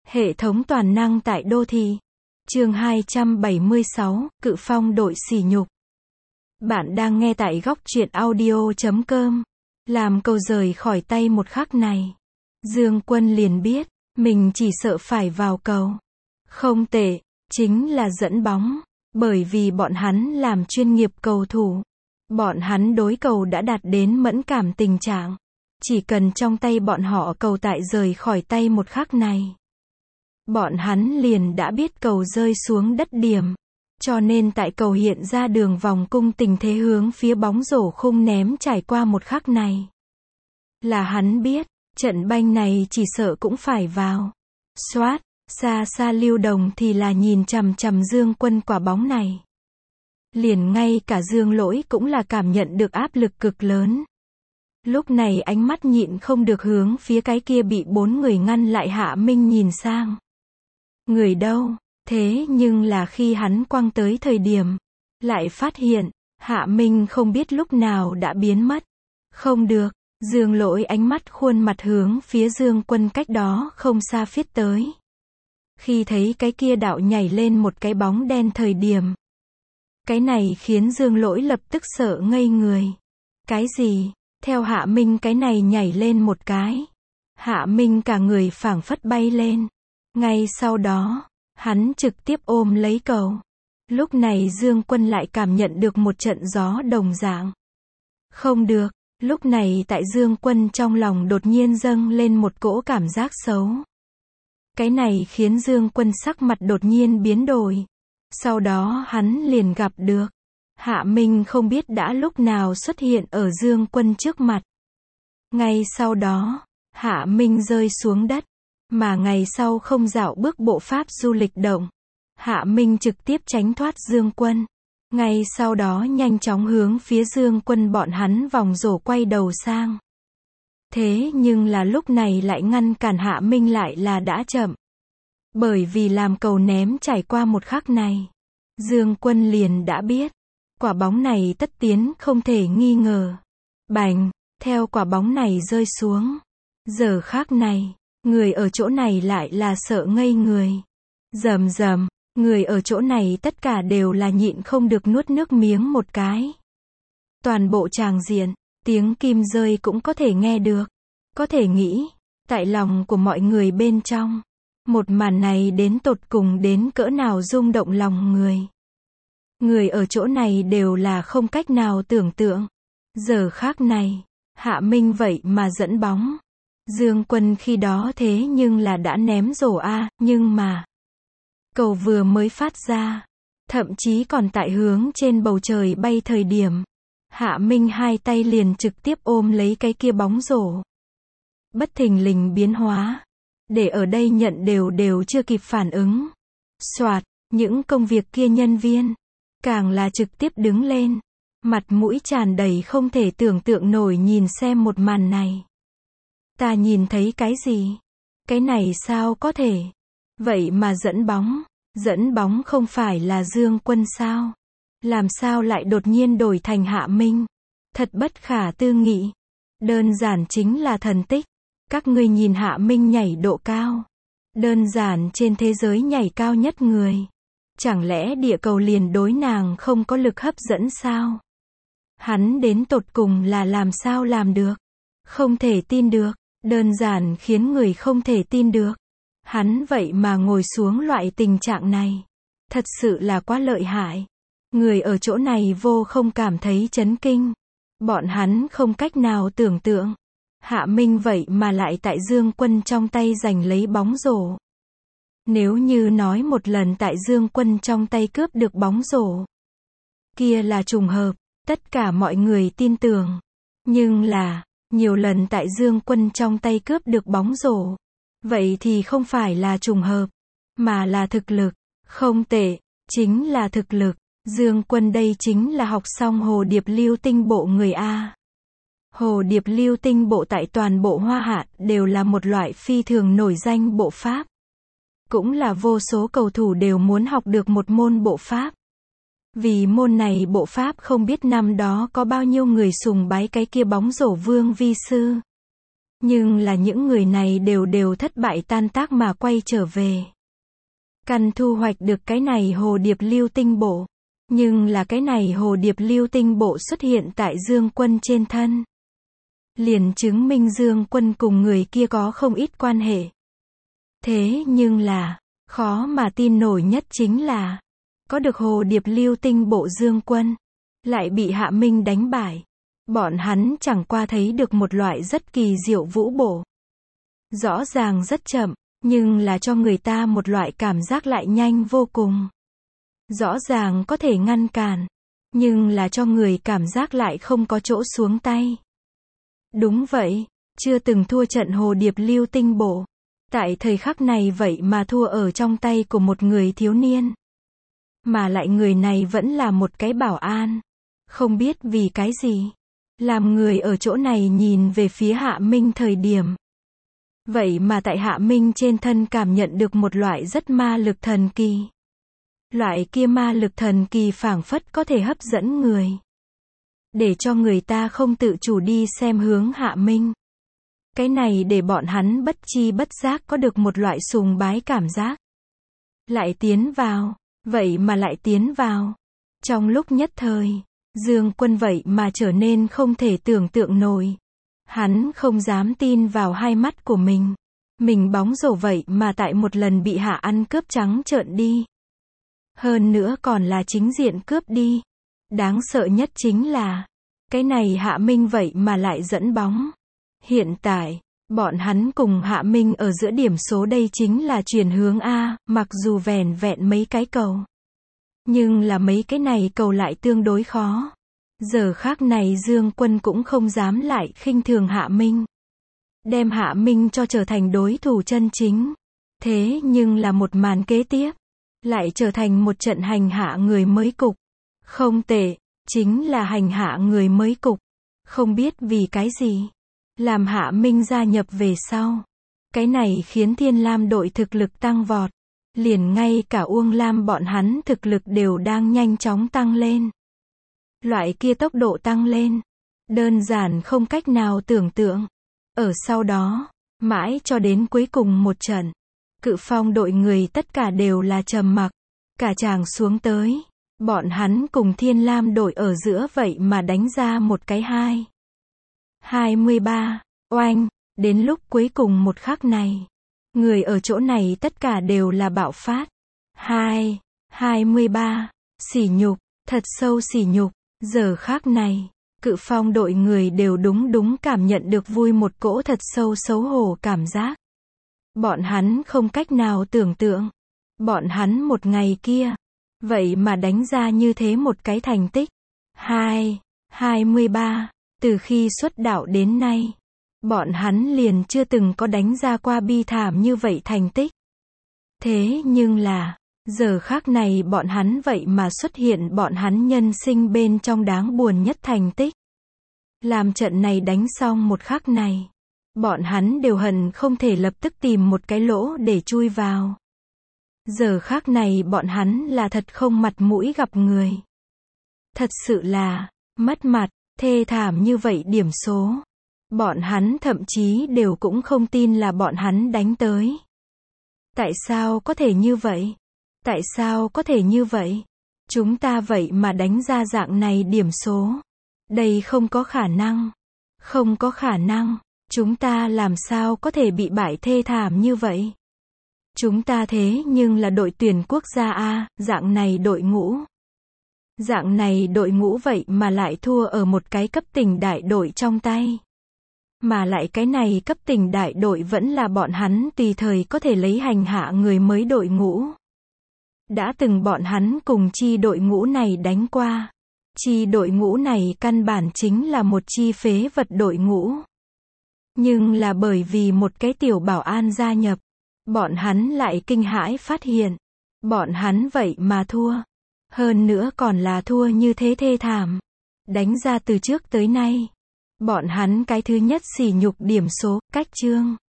Hệ thống toàn năng tại đô thị. Chương 276, Cự Phong đội sỉ nhục. Bạn đang nghe tại góc truyện audio.com. Làm cầu rời khỏi tay một khắc này, Dương Quân liền biết, mình chỉ sợ phải vào cầu. Không tệ, chính là dẫn bóng. Bởi vì bọn hắn làm chuyên nghiệp cầu thủ. Bọn hắn đối cầu đã đạt đến mẫn cảm tình trạng. Chỉ cần trong tay bọn họ cầu tại rời khỏi tay một khắc này, bọn hắn liền đã biết cầu rơi xuống đất điểm. Cho nên tại cầu hiện ra đường vòng cung tình thế hướng phía bóng rổ khung ném trải qua một khắc này, là hắn biết, trận banh này chỉ sợ cũng phải vào. Xoát, xa xa Lưu Đồng thì là nhìn chằm chằm Dương Quân quả bóng này. Liền ngay cả Dương Lỗi cũng là cảm nhận được áp lực cực lớn. Lúc này ánh mắt nhịn không được hướng phía cái kia bị 4 người ngăn lại Hạ Minh nhìn sang. Người đâu? Thế nhưng là khi hắn quăng tới thời điểm, lại phát hiện, Hạ Minh không biết lúc nào đã biến mất. Không được, Dương Lỗi ánh mắt khuôn mặt hướng phía Dương Quân cách đó không xa phiết tới. Khi thấy cái kia đạo nhảy lên một cái bóng đen thời điểm, cái này khiến Dương Lỗi lập tức sợ ngây người. Cái gì? Theo Hạ Minh cái này nhảy lên một cái, Hạ Minh cả người phảng phất bay lên. Ngay sau đó, hắn trực tiếp ôm lấy cầu. Lúc này Dương Quân lại cảm nhận được một trận gió đồng dạng. Không được, lúc này tại Dương Quân trong lòng đột nhiên dâng lên một cỗ cảm giác xấu. Cái này khiến Dương Quân sắc mặt đột nhiên biến đổi. Sau đó hắn liền gặp được Hạ Minh không biết đã lúc nào xuất hiện ở Dương Quân trước mặt. Ngay sau đó, Hạ Minh rơi xuống đất. Mà ngày sau không dạo bước bộ pháp du lịch động, Hạ Minh trực tiếp tránh thoát Dương Quân. Ngay sau đó nhanh chóng hướng phía Dương Quân bọn hắn vòng rổ quay đầu sang. Thế nhưng là lúc này lại ngăn cản Hạ Minh lại là đã chậm. Bởi vì làm cầu ném trải qua một khắc này, Dương Quân liền đã biết, quả bóng này tất tiến không thể nghi ngờ. Bành, theo quả bóng này rơi xuống. Giờ khắc này, người ở chỗ này lại là sợ ngây người. Rầm rầm, người ở chỗ này tất cả đều là nhịn không được nuốt nước miếng một cái. Toàn bộ tràng diện, tiếng kim rơi cũng có thể nghe được. Có thể nghĩ, tại lòng của mọi người bên trong, một màn này đến tột cùng đến cỡ nào rung động lòng người. Người ở chỗ này đều là không cách nào tưởng tượng. Giờ khắc này, Hạ Minh vậy mà dẫn bóng. Dương Quân khi đó thế nhưng là đã ném rổ a, nhưng mà cầu vừa mới phát ra, thậm chí còn tại hướng trên bầu trời bay thời điểm, Hạ Minh hai tay liền trực tiếp ôm lấy cái kia bóng rổ. Bất thình lình biến hóa, để ở đây nhận đều chưa kịp phản ứng. Soạt, những công việc kia nhân viên, càng là trực tiếp đứng lên, mặt mũi tràn đầy không thể tưởng tượng nổi nhìn xem một màn này. Ta nhìn thấy cái gì? Cái này sao có thể? Vậy mà dẫn bóng không phải là Dương Quân sao? Làm sao lại đột nhiên đổi thành Hạ Minh? Thật bất khả tư nghị. Đơn giản chính là thần tích. Các ngươi nhìn Hạ Minh nhảy độ cao. Đơn giản trên thế giới nhảy cao nhất người. Chẳng lẽ địa cầu liền đối nàng không có lực hấp dẫn sao? Hắn đến tột cùng là làm sao làm được? Không thể tin được. Đơn giản khiến người không thể tin được. Hắn vậy mà ngồi xuống loại tình trạng này. Thật sự là quá lợi hại. Người ở chỗ này vô không cảm thấy chấn kinh. Bọn hắn không cách nào tưởng tượng. Hạ Minh vậy mà lại tại Dương Quân trong tay giành lấy bóng rổ. Nếu như nói một lần tại Dương Quân trong tay cướp được bóng rổ, kia là trùng hợp, tất cả mọi người tin tưởng. Nhưng là nhiều lần tại Dương Quân trong tay cướp được bóng rổ, vậy thì không phải là trùng hợp, mà là thực lực. Không tệ, chính là thực lực. Dương Quân đây chính là học xong Hồ Điệp Lưu Tinh Bộ người A. Hồ Điệp Lưu Tinh Bộ tại toàn bộ Hoa Hạ đều là một loại phi thường nổi danh bộ pháp. Cũng là vô số cầu thủ đều muốn học được một môn bộ pháp. Vì môn này bộ pháp không biết năm đó có bao nhiêu người sùng bái cái kia bóng rổ Vương Vi Sư. Nhưng là những người này đều đều thất bại tan tác mà quay trở về. Căn thu hoạch được cái này hồ điệp lưu tinh bộ. Nhưng là cái này hồ điệp lưu tinh bộ xuất hiện tại Dương Quân trên thân. Liền chứng minh Dương Quân cùng người kia có không ít quan hệ. Thế nhưng là, khó mà tin nổi nhất chính là, có được hồ điệp lưu tinh bộ Dương Quân, lại bị Hạ Minh đánh bại. Bọn hắn chẳng qua thấy được một loại rất kỳ diệu vũ bổ. Rõ ràng rất chậm, nhưng là cho người ta một loại cảm giác lại nhanh vô cùng. Rõ ràng có thể ngăn cản, nhưng là cho người cảm giác lại không có chỗ xuống tay. Đúng vậy, chưa từng thua trận hồ điệp lưu tinh bộ. Tại thời khắc này vậy mà thua ở trong tay của một người thiếu niên. Mà lại người này vẫn là một cái bảo an. Không biết vì cái gì. Làm người ở chỗ này nhìn về phía Hạ Minh thời điểm. Vậy mà tại Hạ Minh trên thân cảm nhận được một loại rất ma lực thần kỳ. Loại kia ma lực thần kỳ phảng phất có thể hấp dẫn người. Để cho người ta không tự chủ đi xem hướng Hạ Minh. Cái này để bọn hắn bất chi bất giác có được một loại sùng bái cảm giác. Lại tiến vào, vậy mà lại tiến vào. Trong lúc nhất thời, Dương Quân vậy mà trở nên không thể tưởng tượng nổi. Hắn không dám tin vào hai mắt của mình. Mình bóng rổ vậy mà tại một lần bị Hạ ăn cướp trắng trợn đi. Hơn nữa còn là chính diện cướp đi. Đáng sợ nhất chính là, cái này Hạ Minh vậy mà lại dẫn bóng. Hiện tại, bọn hắn cùng Hạ Minh ở giữa điểm số đây chính là chuyển hướng A, mặc dù vẻn vẹn mấy cái cầu. Nhưng là mấy cái này cầu lại tương đối khó. Giờ khác này Dương Quân cũng không dám lại khinh thường Hạ Minh. Đem Hạ Minh cho trở thành đối thủ chân chính. Thế nhưng là một màn kế tiếp, lại trở thành một trận hành hạ người mới cục. Không tệ, chính là hành hạ người mới cục. Không biết vì cái gì. Làm Hạ Minh gia nhập về sau. Cái này khiến Thiên Lam đội thực lực tăng vọt. Liền ngay cả Uông Lam bọn hắn thực lực đều đang nhanh chóng tăng lên. Loại kia tốc độ tăng lên. Đơn giản không cách nào tưởng tượng. Ở sau đó, mãi cho đến cuối cùng một trận. Cự Phong đội người tất cả đều là trầm mặc. Cả tràng xuống tới. Bọn hắn cùng Thiên Lam đội ở giữa vậy mà đánh ra một cái 23, oanh, đến lúc cuối cùng một khắc này. Người ở chỗ này tất cả đều là bạo phát. 23, sỉ nhục, thật sâu sỉ nhục. Giờ khắc này, Cự Phong đội người đều đúng cảm nhận được vui một cỗ thật sâu xấu hổ cảm giác. Bọn hắn không cách nào tưởng tượng. Bọn hắn một ngày kia, vậy mà đánh ra như thế một cái thành tích. 23, từ khi xuất đạo đến nay, bọn hắn liền chưa từng có đánh ra qua bi thảm như vậy thành tích. Thế nhưng là, giờ khắc này bọn hắn vậy mà xuất hiện bọn hắn nhân sinh bên trong đáng buồn nhất thành tích. Làm trận này đánh xong một khắc này, bọn hắn đều hận không thể lập tức tìm một cái lỗ để chui vào. Giờ khắc này bọn hắn là thật không mặt mũi gặp người. Thật sự là, mất mặt, thê thảm như vậy điểm số. Bọn hắn thậm chí đều cũng không tin là bọn hắn đánh tới. Tại sao có thể như vậy? Tại sao có thể như vậy? Chúng ta vậy mà đánh ra dạng này điểm số. Đây không có khả năng. Không có khả năng. Chúng ta làm sao có thể bị bại thê thảm như vậy? Chúng ta thế nhưng là đội tuyển quốc gia A, dạng này đội ngũ. Dạng này đội ngũ vậy mà lại thua ở một cái cấp tỉnh đại đội trong tay. Mà lại cái này cấp tỉnh đại đội vẫn là bọn hắn tùy thời có thể lấy hành hạ người mới đội ngũ. Đã từng bọn hắn cùng chi đội ngũ này đánh qua. Chi đội ngũ này căn bản chính là một chi phế vật đội ngũ. Nhưng là bởi vì một cái tiểu bảo an gia nhập, bọn hắn lại kinh hãi phát hiện. Bọn hắn vậy mà thua. Hơn nữa còn là thua như thế thê thảm. Đánh ra từ trước tới nay. Bọn hắn cái thứ nhất sỉ nhục điểm số, cách chương.